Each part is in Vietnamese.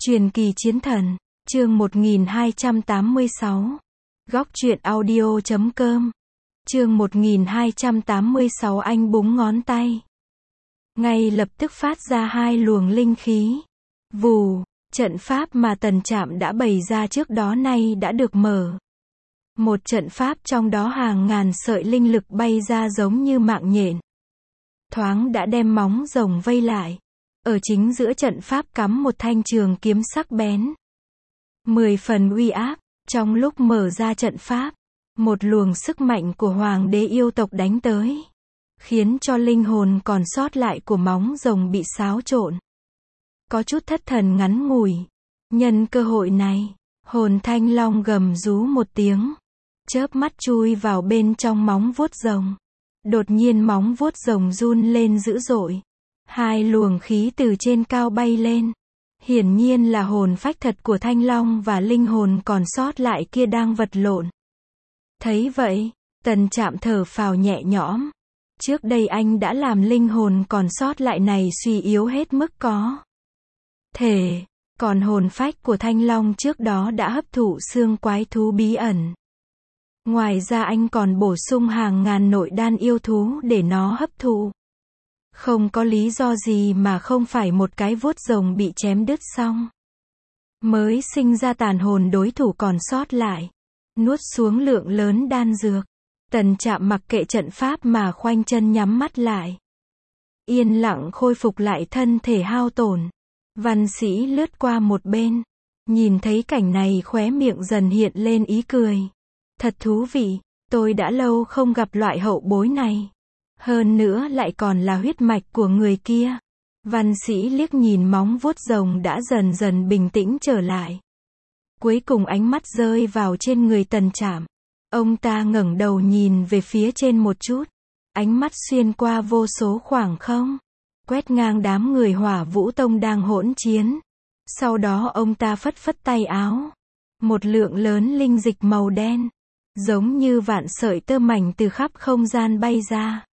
Truyền kỳ chiến thần, chương 1286. Góc truyện audio.com. Chương 1286 anh búng ngón tay. Ngay lập tức phát ra hai luồng linh khí. Vù, trận pháp mà Tần Trạm đã bày ra trước đó nay đã được mở. Một trận pháp trong đó hàng ngàn sợi linh lực bay ra giống như mạng nhện. Thoáng đã đem móng rồng vây lại. Ở chính giữa trận pháp cắm một thanh trường kiếm sắc bén. 10 phần uy áp, trong lúc mở ra trận pháp, một luồng sức mạnh của hoàng đế yêu tộc đánh tới. Khiến cho linh hồn còn sót lại của móng rồng bị xáo trộn. Có chút thất thần ngắn ngủi. Nhân cơ hội này, hồn thanh long gầm rú một tiếng. Chớp mắt chui vào bên trong móng vuốt rồng. Đột nhiên móng vuốt rồng run lên dữ dội. Hai luồng khí từ trên cao bay lên. Hiển nhiên là hồn phách thật của thanh long và linh hồn còn sót lại kia đang vật lộn. Thấy vậy, Tần Trạm thở phào nhẹ nhõm. Trước đây anh đã làm linh hồn còn sót lại này suy yếu hết mức có thể. Còn hồn phách của thanh long trước đó đã hấp thụ xương quái thú bí ẩn. Ngoài ra anh còn bổ sung hàng ngàn nội đan yêu thú để nó hấp thụ. Không có lý do gì mà không phải một cái vuốt rồng bị chém đứt xong mới sinh ra tàn hồn đối thủ còn sót lại. Nuốt xuống lượng lớn đan dược. Tần Trạm mặc kệ trận pháp mà khoanh chân nhắm mắt lại. Yên lặng khôi phục lại thân thể hao tổn. Văn Sĩ lướt qua một bên. Nhìn thấy cảnh này khóe miệng dần hiện lên ý cười. Thật thú vị, tôi đã lâu không gặp loại hậu bối này. Hơn nữa lại còn là huyết mạch của người kia. Văn Sĩ liếc nhìn móng vuốt rồng đã dần dần bình tĩnh trở lại. Cuối cùng ánh mắt rơi vào trên người Tần Trạm. Ông ta ngẩng đầu nhìn về phía trên một chút. Ánh mắt xuyên qua vô số khoảng không. Quét ngang đám người Hỏa Vũ Tông đang hỗn chiến. Sau đó ông ta phất phất tay áo. Một lượng lớn linh dịch màu đen. Giống như vạn sợi tơ mảnh từ khắp không gian bay ra.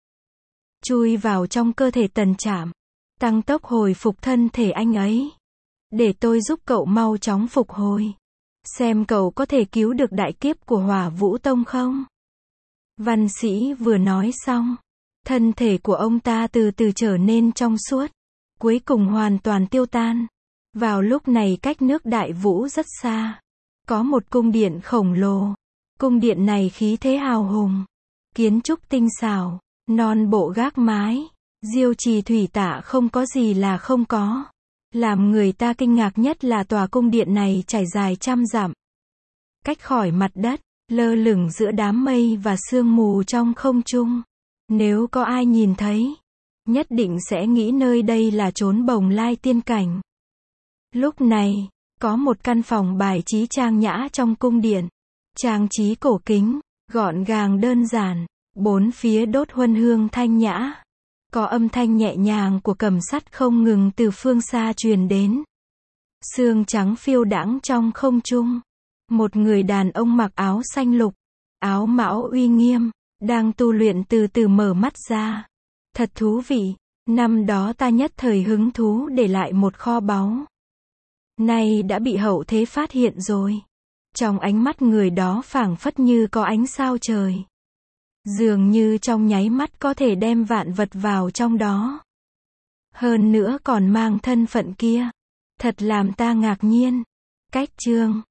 Chui vào trong cơ thể Tần Trạm. Tăng tốc hồi phục thân thể anh ấy. Để tôi giúp cậu mau chóng phục hồi. Xem cậu có thể cứu được đại kiếp của Hỏa Vũ Tông không? Văn Sĩ vừa nói xong. Thân thể của ông ta từ từ trở nên trong suốt. Cuối cùng hoàn toàn tiêu tan. Vào lúc này cách nước Đại Vũ rất xa. Có một cung điện khổng lồ. Cung điện này khí thế hào hùng. Kiến trúc tinh xảo. Non bộ gác mái. Diêu trì thủy tạ không có gì là không có. Làm người ta kinh ngạc nhất là tòa cung điện này trải dài trăm dặm. Cách khỏi mặt đất, lơ lửng giữa đám mây và sương mù trong không trung. Nếu có ai nhìn thấy, nhất định sẽ nghĩ nơi đây là chốn Bồng Lai tiên cảnh. Lúc này, có một căn phòng bài trí trang nhã trong cung điện. Trang trí cổ kính, gọn gàng đơn giản, bốn phía đốt huân hương thanh nhã. Có âm thanh nhẹ nhàng của cầm sắt không ngừng từ phương xa truyền đến. Sương trắng phiêu đãng trong không trung. Một người đàn ông mặc áo xanh lục, áo mão uy nghiêm, đang tu luyện từ từ mở mắt ra. Thật thú vị, năm đó ta nhất thời hứng thú để lại một kho báu. Nay đã bị hậu thế phát hiện rồi. Trong ánh mắt người đó phảng phất như có ánh sao trời. Dường như trong nháy mắt có thể đem vạn vật vào trong đó. Hơn nữa còn mang thân phận kia. Thật làm ta ngạc nhiên. Cách chương